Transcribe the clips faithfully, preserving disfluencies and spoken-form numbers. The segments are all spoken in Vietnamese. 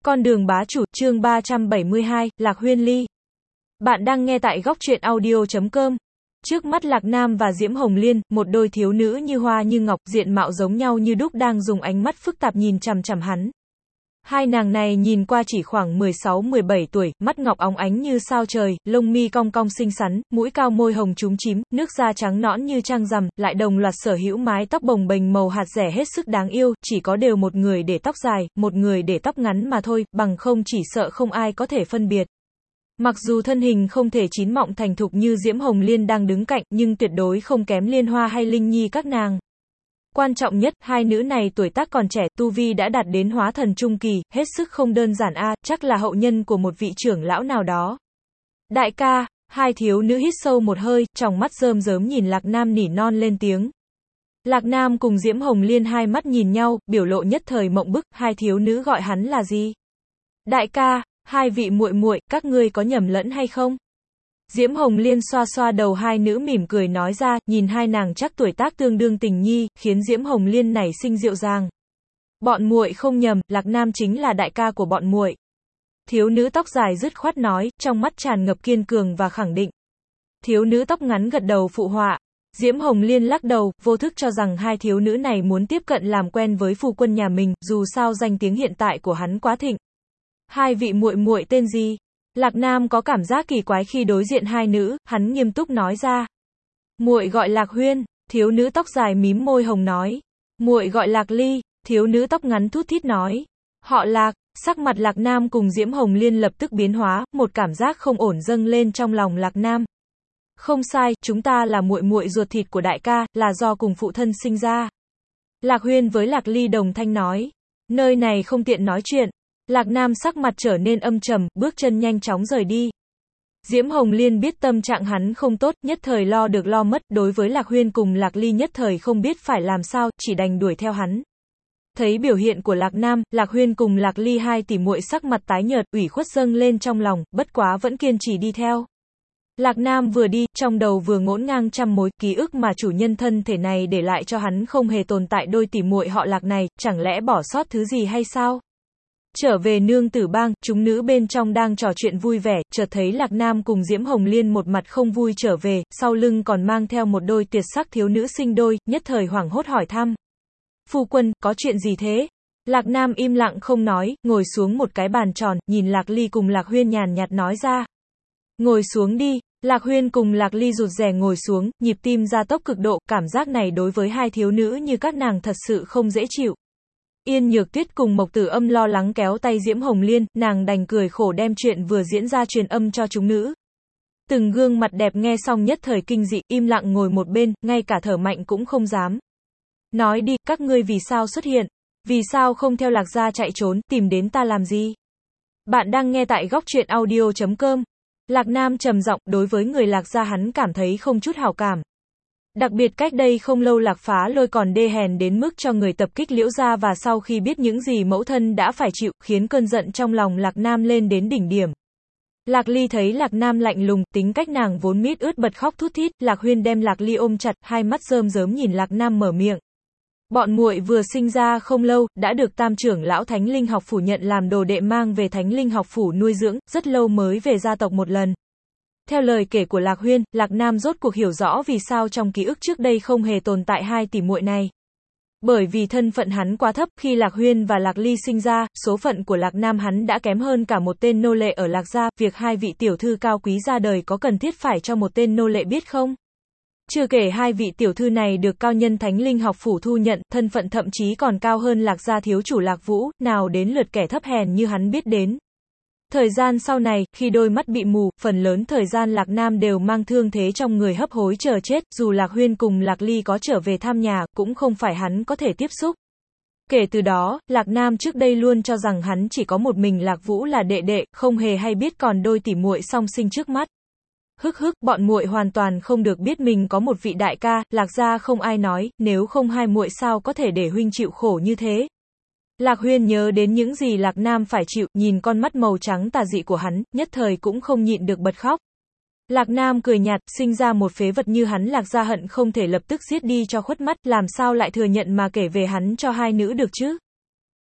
Con đường bá chủ, chương ba trăm bảy mươi hai, Lạc Huyên Ly. Bạn đang nghe tại góc truyện audio chấm com. Trước mắt Lạc Nam và Diễm Hồng Liên, một đôi thiếu nữ như hoa như ngọc, diện mạo giống nhau như đúc đang dùng ánh mắt phức tạp nhìn chằm chằm hắn. Hai nàng này nhìn qua chỉ khoảng mười sáu mười bảy tuổi, mắt ngọc óng ánh như sao trời, lông mi cong cong xinh xắn, mũi cao môi hồng chúm chím, nước da trắng nõn như trăng rằm, lại đồng loạt sở hữu mái tóc bồng bềnh màu hạt rẻ hết sức đáng yêu, chỉ có đều một người để tóc dài, một người để tóc ngắn mà thôi, bằng không chỉ sợ không ai có thể phân biệt. Mặc dù thân hình không thể chín mọng thành thục như Diễm Hồng Liên đang đứng cạnh, nhưng tuyệt đối không kém Liên Hoa hay Linh Nhi các nàng. Quan trọng nhất, hai nữ này tuổi tác còn trẻ, tu vi đã đạt đến hóa thần trung kỳ, hết sức không đơn giản a, à, chắc là hậu nhân của một vị trưởng lão nào đó. Đại ca, hai thiếu nữ hít sâu một hơi, tròng mắt rơm rớm nhìn Lạc Nam nỉ non lên tiếng. Lạc Nam cùng Diễm Hồng Liên hai mắt nhìn nhau, biểu lộ nhất thời mộng bức, hai thiếu nữ gọi hắn là gì? Đại ca, hai vị muội muội, các ngươi có nhầm lẫn hay không? Diễm Hồng Liên xoa xoa đầu hai nữ mỉm cười nói ra, nhìn hai nàng chắc tuổi tác tương đương tình nhi, khiến Diễm Hồng Liên nảy sinh dịu dàng. Bọn muội không nhầm, Lạc Nam chính là đại ca của bọn muội. Thiếu nữ tóc dài dứt khoát nói, trong mắt tràn ngập kiên cường và khẳng định. Thiếu nữ tóc ngắn gật đầu phụ họa. Diễm Hồng Liên lắc đầu, vô thức cho rằng hai thiếu nữ này muốn tiếp cận làm quen với phu quân nhà mình, dù sao danh tiếng hiện tại của hắn quá thịnh. Hai vị muội muội tên gì? Lạc Nam có cảm giác kỳ quái khi đối diện hai nữ, hắn nghiêm túc nói ra. Muội gọi Lạc Huyên, thiếu nữ tóc dài mím môi hồng nói. Muội gọi Lạc Ly, thiếu nữ tóc ngắn thút thít nói. Họ Lạc, sắc mặt Lạc Nam cùng Diễm Hồng Liên lập tức biến hóa, một cảm giác không ổn dâng lên trong lòng Lạc Nam. Không sai, chúng ta là muội muội ruột thịt của đại ca, là do cùng phụ thân sinh ra. Lạc Huyên với Lạc Ly đồng thanh nói. Nơi này không tiện nói chuyện. Lạc Nam sắc mặt trở nên âm trầm, bước chân nhanh chóng rời đi. Diễm Hồng Liên biết tâm trạng hắn không tốt, nhất thời lo được lo mất, đối với Lạc Huyên cùng Lạc Ly nhất thời không biết phải làm sao, chỉ đành đuổi theo hắn. Thấy biểu hiện của Lạc Nam, Lạc Huyên cùng Lạc Ly hai tỷ muội sắc mặt tái nhợt, ủy khuất dâng lên trong lòng, bất quá vẫn kiên trì đi theo. Lạc Nam vừa đi, trong đầu vừa ngổn ngang trăm mối ký ức mà chủ nhân thân thể này để lại cho hắn không hề tồn tại đôi tỷ muội họ Lạc này, chẳng lẽ bỏ sót thứ gì hay sao? Trở về nương tử bang, chúng nữ bên trong đang trò chuyện vui vẻ, chợt thấy Lạc Nam cùng Diễm Hồng Liên một mặt không vui trở về, sau lưng còn mang theo một đôi tuyệt sắc thiếu nữ sinh đôi, nhất thời hoảng hốt hỏi thăm. Phu quân, có chuyện gì thế? Lạc Nam im lặng không nói, ngồi xuống một cái bàn tròn, nhìn Lạc Ly cùng Lạc Huyên nhàn nhạt nói ra. Ngồi xuống đi. Lạc Huyên cùng Lạc Ly rụt rè ngồi xuống, nhịp tim gia tốc cực độ, cảm giác này đối với hai thiếu nữ như các nàng thật sự không dễ chịu. Yên Nhược Tuyết cùng Mộc Tử Âm lo lắng kéo tay Diễm Hồng Liên, nàng đành cười khổ đem chuyện vừa diễn ra truyền âm cho chúng nữ. Từng gương mặt đẹp nghe xong nhất thời kinh dị, im lặng ngồi một bên, ngay cả thở mạnh cũng không dám. Nói đi, các ngươi vì sao xuất hiện? Vì sao không theo Lạc gia chạy trốn, tìm đến ta làm gì? Bạn đang nghe tại góc truyện audio chấm com. Lạc Nam trầm giọng, đối với người Lạc gia hắn cảm thấy không chút hảo cảm. Đặc biệt cách đây không lâu Lạc Phá Lôi còn đê hèn đến mức cho người tập kích Liễu gia và sau khi biết những gì mẫu thân đã phải chịu, khiến cơn giận trong lòng Lạc Nam lên đến đỉnh điểm. Lạc Ly thấy Lạc Nam lạnh lùng, tính cách nàng vốn mít ướt bật khóc thút thít, Lạc Huyên đem Lạc Ly ôm chặt, hai mắt rơm rớm nhìn Lạc Nam mở miệng. Bọn muội vừa sinh ra không lâu, đã được tam trưởng lão Thánh Linh học phủ nhận làm đồ đệ mang về Thánh Linh học phủ nuôi dưỡng, rất lâu mới về gia tộc một lần. Theo lời kể của Lạc Huyên, Lạc Nam rốt cuộc hiểu rõ vì sao trong ký ức trước đây không hề tồn tại hai tỷ muội này. Bởi vì thân phận hắn quá thấp, khi Lạc Huyên và Lạc Ly sinh ra, số phận của Lạc Nam hắn đã kém hơn cả một tên nô lệ ở Lạc gia, việc hai vị tiểu thư cao quý ra đời có cần thiết phải cho một tên nô lệ biết không? Chưa kể hai vị tiểu thư này được cao nhân Thánh Linh học phủ thu nhận, thân phận thậm chí còn cao hơn Lạc gia thiếu chủ Lạc Vũ, nào đến lượt kẻ thấp hèn như hắn biết đến. Thời gian sau này, khi đôi mắt bị mù, phần lớn thời gian Lạc Nam đều mang thương thế trong người hấp hối chờ chết, dù Lạc Huyên cùng Lạc Ly có trở về thăm nhà, cũng không phải hắn có thể tiếp xúc. Kể từ đó, Lạc Nam trước đây luôn cho rằng hắn chỉ có một mình Lạc Vũ là đệ đệ, không hề hay biết còn đôi tỷ muội song sinh trước mắt. Hức hức, bọn muội hoàn toàn không được biết mình có một vị đại ca, Lạc gia không ai nói, nếu không hai muội sao có thể để huynh chịu khổ như thế. Lạc Huyên nhớ đến những gì Lạc Nam phải chịu, nhìn con mắt màu trắng tà dị của hắn, nhất thời cũng không nhịn được bật khóc. Lạc Nam cười nhạt, sinh ra một phế vật như hắn Lạc gia hận không thể lập tức giết đi cho khuất mắt, làm sao lại thừa nhận mà kể về hắn cho hai nữ được chứ?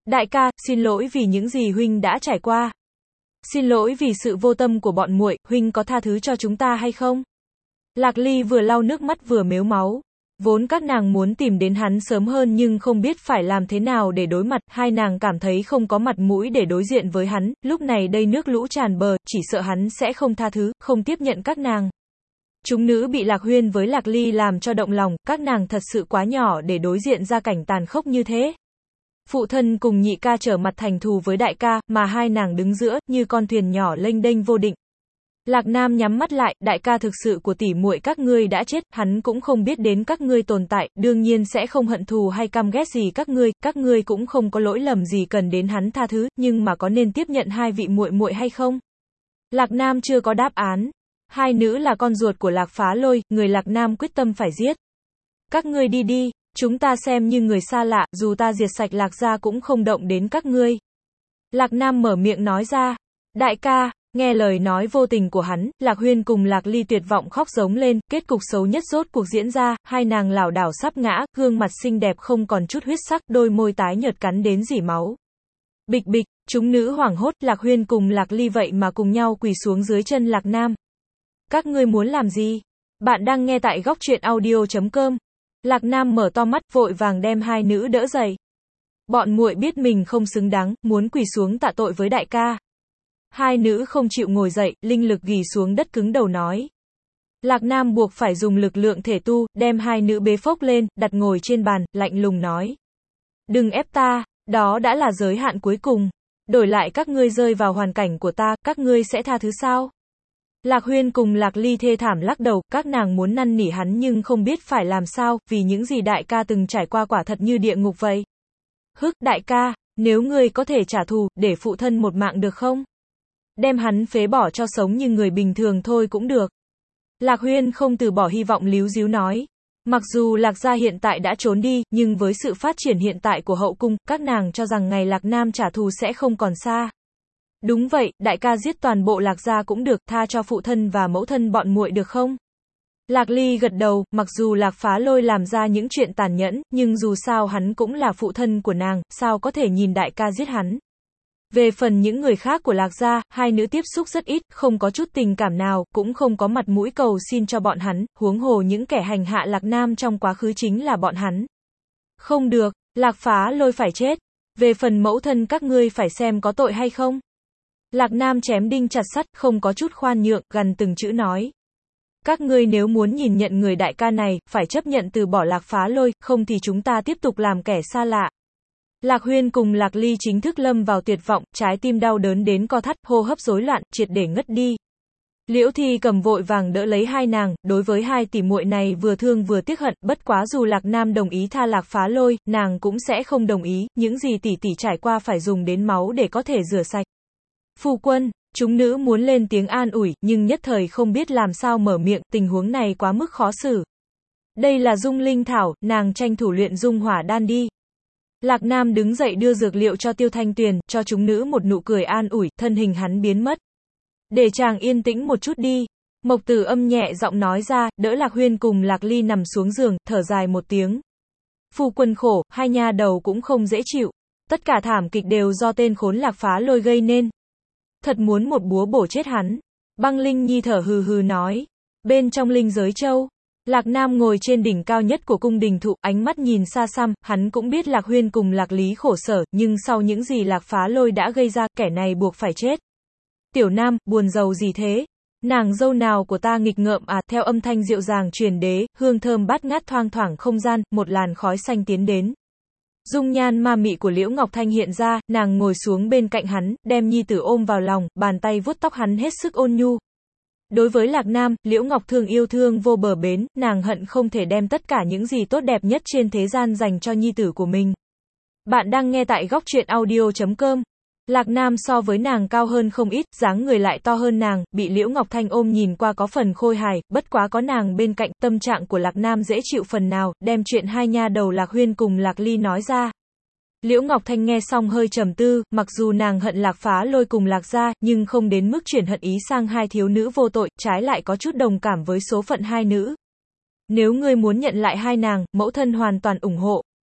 Đại ca, xin lỗi vì những gì huynh đã trải qua. Xin lỗi vì sự vô tâm của bọn muội, huynh có tha thứ cho chúng ta hay không? Lạc Ly vừa lau nước mắt vừa mếu máu. Vốn các nàng muốn tìm đến hắn sớm hơn nhưng không biết phải làm thế nào để đối mặt, hai nàng cảm thấy không có mặt mũi để đối diện với hắn, lúc này đây nước lũ tràn bờ, chỉ sợ hắn sẽ không tha thứ, không tiếp nhận các nàng. Chúng nữ bị Lạc Huyên với Lạc Ly làm cho động lòng, các nàng thật sự quá nhỏ để đối diện ra cảnh tàn khốc như thế. Phụ thân cùng nhị ca trở mặt thành thù với đại ca, mà hai nàng đứng giữa, như con thuyền nhỏ lênh đênh vô định. Lạc Nam nhắm mắt lại, đại ca thực sự của tỷ muội các ngươi đã chết, hắn cũng không biết đến các ngươi tồn tại, đương nhiên sẽ không hận thù hay căm ghét gì các ngươi, các ngươi cũng không có lỗi lầm gì cần đến hắn tha thứ, nhưng mà có nên tiếp nhận hai vị muội muội hay không? Lạc Nam chưa có đáp án. Hai nữ là con ruột của Lạc Phá Lôi, người Lạc Nam quyết tâm phải giết. Các ngươi đi đi, chúng ta xem như người xa lạ, dù ta diệt sạch Lạc gia cũng không động đến các ngươi. Lạc Nam mở miệng nói ra. Đại ca. Nghe lời nói vô tình của hắn, Lạc Huyên cùng Lạc Ly tuyệt vọng khóc giống lên, kết cục xấu nhất rốt cuộc diễn ra, hai nàng lảo đảo sắp ngã, gương mặt xinh đẹp không còn chút huyết sắc, đôi môi tái nhợt cắn đến rỉ máu. Bịch bịch, chúng nữ hoảng hốt, Lạc Huyên cùng Lạc Ly vậy mà cùng nhau quỳ xuống dưới chân Lạc Nam. Các ngươi muốn làm gì? Bạn đang nghe tại góc truyện audio chấm com. Lạc Nam mở to mắt, vội vàng đem hai nữ đỡ dậy. Bọn muội biết mình không xứng đáng, muốn quỳ xuống tạ tội với đại ca. Hai nữ không chịu ngồi dậy, linh lực ghì xuống đất cứng đầu nói. Lạc Nam buộc phải dùng lực lượng thể tu, đem hai nữ bế phốc lên, đặt ngồi trên bàn, lạnh lùng nói. Đừng ép ta, đó đã là giới hạn cuối cùng. Đổi lại các ngươi rơi vào hoàn cảnh của ta, các ngươi sẽ tha thứ sao? Lạc Huyên cùng Lạc Ly thê thảm lắc đầu, các nàng muốn năn nỉ hắn nhưng không biết phải làm sao, vì những gì đại ca từng trải qua quả thật như địa ngục vậy. Hức, đại ca, nếu ngươi có thể trả thù, để phụ thân một mạng được không? Đem hắn phế bỏ cho sống như người bình thường thôi cũng được. Lạc Huyên không từ bỏ hy vọng líu díu nói. Mặc dù Lạc gia hiện tại đã trốn đi, nhưng với sự phát triển hiện tại của hậu cung, các nàng cho rằng ngày Lạc Nam trả thù sẽ không còn xa. Đúng vậy, đại ca giết toàn bộ Lạc gia cũng được, tha cho phụ thân và mẫu thân bọn muội được không? Lạc Ly gật đầu, mặc dù Lạc Phá Lôi làm ra những chuyện tàn nhẫn, nhưng dù sao hắn cũng là phụ thân của nàng, sao có thể nhìn đại ca giết hắn. Về phần những người khác của Lạc gia, hai nữ tiếp xúc rất ít, không có chút tình cảm nào, cũng không có mặt mũi cầu xin cho bọn hắn, huống hồ những kẻ hành hạ Lạc Nam trong quá khứ chính là bọn hắn. Không được, Lạc Phá Lôi phải chết. Về phần mẫu thân các ngươi phải xem có tội hay không. Lạc Nam chém đinh chặt sắt, không có chút khoan nhượng, gần từng chữ nói. Các ngươi nếu muốn nhìn nhận người đại ca này, phải chấp nhận từ bỏ Lạc Phá Lôi, không thì chúng ta tiếp tục làm kẻ xa lạ. Lạc Huyên cùng Lạc Ly chính thức lâm vào tuyệt vọng, trái tim đau đớn đến co thắt, hô hấp rối loạn, triệt để ngất đi. Liễu Thi cầm vội vàng đỡ lấy hai nàng, đối với hai tỷ muội này vừa thương vừa tiếc hận, bất quá dù Lạc Nam đồng ý tha Lạc Phá Lôi, nàng cũng sẽ không đồng ý, những gì tỷ tỷ trải qua phải dùng đến máu để có thể rửa sạch. Phu quân, chúng nữ muốn lên tiếng an ủi, nhưng nhất thời không biết làm sao mở miệng, tình huống này quá mức khó xử. Đây là Dung Linh Thảo, nàng tranh thủ luyện Dung Hỏa Đan đi. Lạc Nam đứng dậy đưa dược liệu cho Tiêu Thanh Tuyền, cho chúng nữ một nụ cười an ủi, thân hình hắn biến mất. Để chàng yên tĩnh một chút đi. Mộc Tử Âm nhẹ giọng nói ra, đỡ Lạc Huyên cùng Lạc Ly nằm xuống giường, thở dài một tiếng. Phu quân khổ, hai nha đầu cũng không dễ chịu. Tất cả thảm kịch đều do tên khốn Lạc Phá Lôi gây nên. Thật muốn một búa bổ chết hắn. Băng Linh Nhi thở hừ hừ nói. Bên trong Linh Giới Châu, Lạc Nam ngồi trên đỉnh cao nhất của cung đình thụ, ánh mắt nhìn xa xăm, hắn cũng biết Lạc Huyên cùng Lạc Lý khổ sở, nhưng sau những gì Lạc Phá Lôi đã gây ra, kẻ này buộc phải chết. Tiểu Nam, buồn rầu gì thế? Nàng dâu nào của ta nghịch ngợm à? Theo âm thanh dịu dàng truyền đế, hương thơm bát ngát thoang thoảng không gian, một làn khói xanh tiến đến. Dung nhan ma mị của Liễu Ngọc Thanh hiện ra, nàng ngồi xuống bên cạnh hắn, đem nhi tử ôm vào lòng, bàn tay vuốt tóc hắn hết sức ôn nhu. Đối với Lạc Nam, Liễu Ngọc Thương yêu thương vô bờ bến, nàng hận không thể đem tất cả những gì tốt đẹp nhất trên thế gian dành cho nhi tử của mình. Bạn đang nghe tại góc truyện audio chấm com. Lạc Nam so với nàng cao hơn không ít, dáng người lại to hơn nàng, bị Liễu Ngọc Thanh ôm nhìn qua có phần khôi hài, bất quá có nàng bên cạnh, tâm trạng của Lạc Nam dễ chịu phần nào, đem chuyện hai nha đầu Lạc Huyên cùng Lạc Ly nói ra. Liễu Ngọc Thanh nghe xong hơi trầm tư, mặc dù nàng hận Lạc Phá Lôi cùng Lạc gia, nhưng không đến mức chuyển hận ý sang hai thiếu nữ vô tội, trái lại có chút đồng cảm với số phận hai nữ. Nếu ngươi muốn nhận lại hai nàng, mẫu thân hoàn toàn ủng hộ.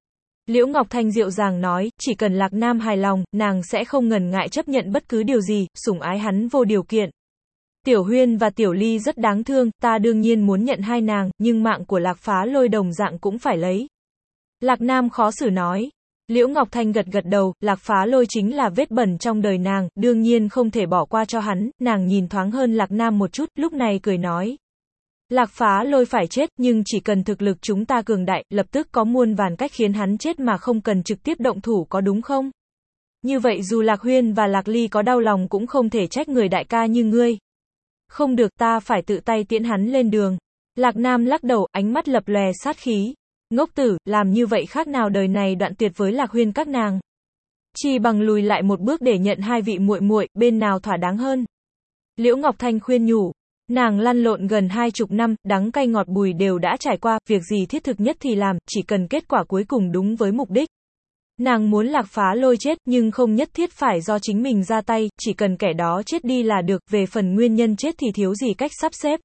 Liễu Ngọc Thanh dịu dàng nói, chỉ cần Lạc Nam hài lòng, nàng sẽ không ngần ngại chấp nhận bất cứ điều gì, sủng ái hắn vô điều kiện. Tiểu Huyên và Tiểu Ly rất đáng thương, ta đương nhiên muốn nhận hai nàng, nhưng mạng của Lạc Phá Lôi đồng dạng cũng phải lấy. Lạc Nam khó xử nói. Liễu Ngọc Thanh gật gật đầu, Lạc Phá Lôi chính là vết bẩn trong đời nàng, đương nhiên không thể bỏ qua cho hắn, nàng nhìn thoáng hơn Lạc Nam một chút, lúc này cười nói. Lạc Phá Lôi phải chết, nhưng chỉ cần thực lực chúng ta cường đại, lập tức có muôn vàn cách khiến hắn chết mà không cần trực tiếp động thủ, có đúng không? Như vậy dù Lạc Huyên và Lạc Ly có đau lòng cũng không thể trách người đại ca như ngươi. Không được, ta phải tự tay tiễn hắn lên đường. Lạc Nam lắc đầu, ánh mắt lập lòe sát khí. Ngốc tử, làm như vậy khác nào đời này đoạn tuyệt với Lạc Huyên các nàng. Chỉ bằng lùi lại một bước để nhận hai vị muội muội, bên nào thỏa đáng hơn. Liễu Ngọc Thanh khuyên nhủ. Nàng lăn lộn gần hai chục năm, đắng cay ngọt bùi đều đã trải qua, việc gì thiết thực nhất thì làm, chỉ cần kết quả cuối cùng đúng với mục đích. Nàng muốn Lạc Phá Lôi chết, nhưng không nhất thiết phải do chính mình ra tay, chỉ cần kẻ đó chết đi là được, về phần nguyên nhân chết thì thiếu gì cách sắp xếp.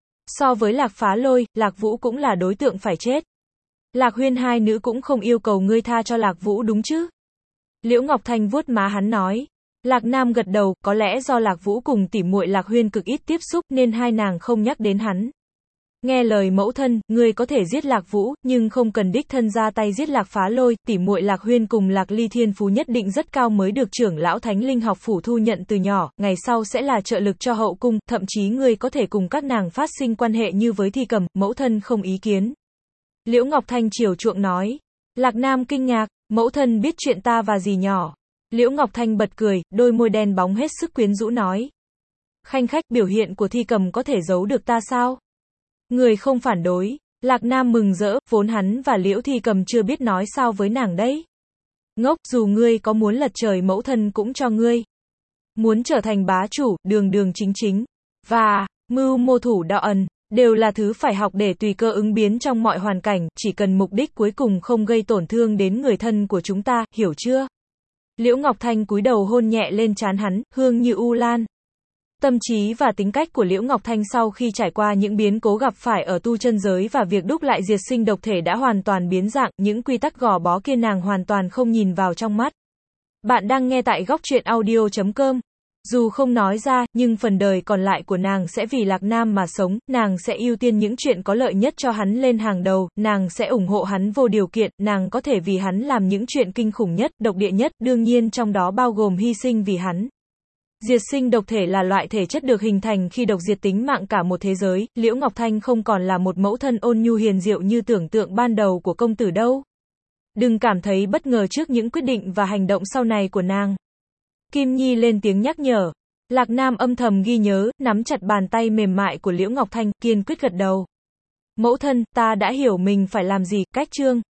So với Lạc Phá Lôi, Lạc Vũ cũng là đối tượng phải chết. Lạc Huyên hai nữ cũng không yêu cầu ngươi tha cho Lạc Vũ đúng chứ? Liễu Ngọc Thanh vuốt má hắn nói. Lạc Nam gật đầu, có lẽ do Lạc Vũ cùng tỉ muội Lạc Huyên cực ít tiếp xúc nên hai nàng không nhắc đến hắn. Nghe lời mẫu thân, ngươi có thể giết Lạc Vũ, nhưng không cần đích thân ra tay giết Lạc Phá Lôi, tỉ muội Lạc Huyên cùng Lạc Ly thiên phú nhất định rất cao mới được trưởng lão Thánh Linh học phủ thu nhận từ nhỏ, ngày sau sẽ là trợ lực cho hậu cung, thậm chí ngươi có thể cùng các nàng phát sinh quan hệ như với Thi Cầm, mẫu thân không ý kiến. Liễu Ngọc Thanh chiều chuộng nói. Lạc Nam kinh ngạc, mẫu thân biết chuyện ta và dì nhỏ. Liễu Ngọc Thanh bật cười, đôi môi đen bóng hết sức quyến rũ nói. Khanh khách, biểu hiện của Thi Cầm có thể giấu được ta sao? Người không phản đối. Lạc Nam mừng rỡ, vốn hắn và Liễu Thi Cầm chưa biết nói sao với nàng đấy. Ngốc, dù ngươi có muốn lật trời mẫu thân cũng cho ngươi. Muốn trở thành bá chủ, đường đường chính chính. Và, mưu mô thủ đạo ẩn, đều là thứ phải học để tùy cơ ứng biến trong mọi hoàn cảnh, chỉ cần mục đích cuối cùng không gây tổn thương đến người thân của chúng ta, hiểu chưa? Liễu Ngọc Thanh cúi đầu hôn nhẹ lên trán hắn, hương như u lan. Tâm trí và tính cách của Liễu Ngọc Thanh sau khi trải qua những biến cố gặp phải ở tu chân giới và việc đúc lại diệt sinh độc thể đã hoàn toàn biến dạng, những quy tắc gò bó kia nàng hoàn toàn không nhìn vào trong mắt. Bạn đang nghe tại góc truyện audio chấm com. Dù không nói ra, nhưng phần đời còn lại của nàng sẽ vì Lạc Nam mà sống, nàng sẽ ưu tiên những chuyện có lợi nhất cho hắn lên hàng đầu, nàng sẽ ủng hộ hắn vô điều kiện, nàng có thể vì hắn làm những chuyện kinh khủng nhất, độc địa nhất, đương nhiên trong đó bao gồm hy sinh vì hắn. Diệt sinh độc thể là loại thể chất được hình thành khi độc diệt tính mạng cả một thế giới, Liễu Ngọc Thanh không còn là một mẫu thân ôn nhu hiền diệu như tưởng tượng ban đầu của công tử đâu. Đừng cảm thấy bất ngờ trước những quyết định và hành động sau này của nàng. Kim Nhi lên tiếng nhắc nhở. Lạc Nam âm thầm ghi nhớ, nắm chặt bàn tay mềm mại của Liễu Ngọc Thanh, kiên quyết gật đầu. Mẫu thân, ta đã hiểu mình phải làm gì, cách chương.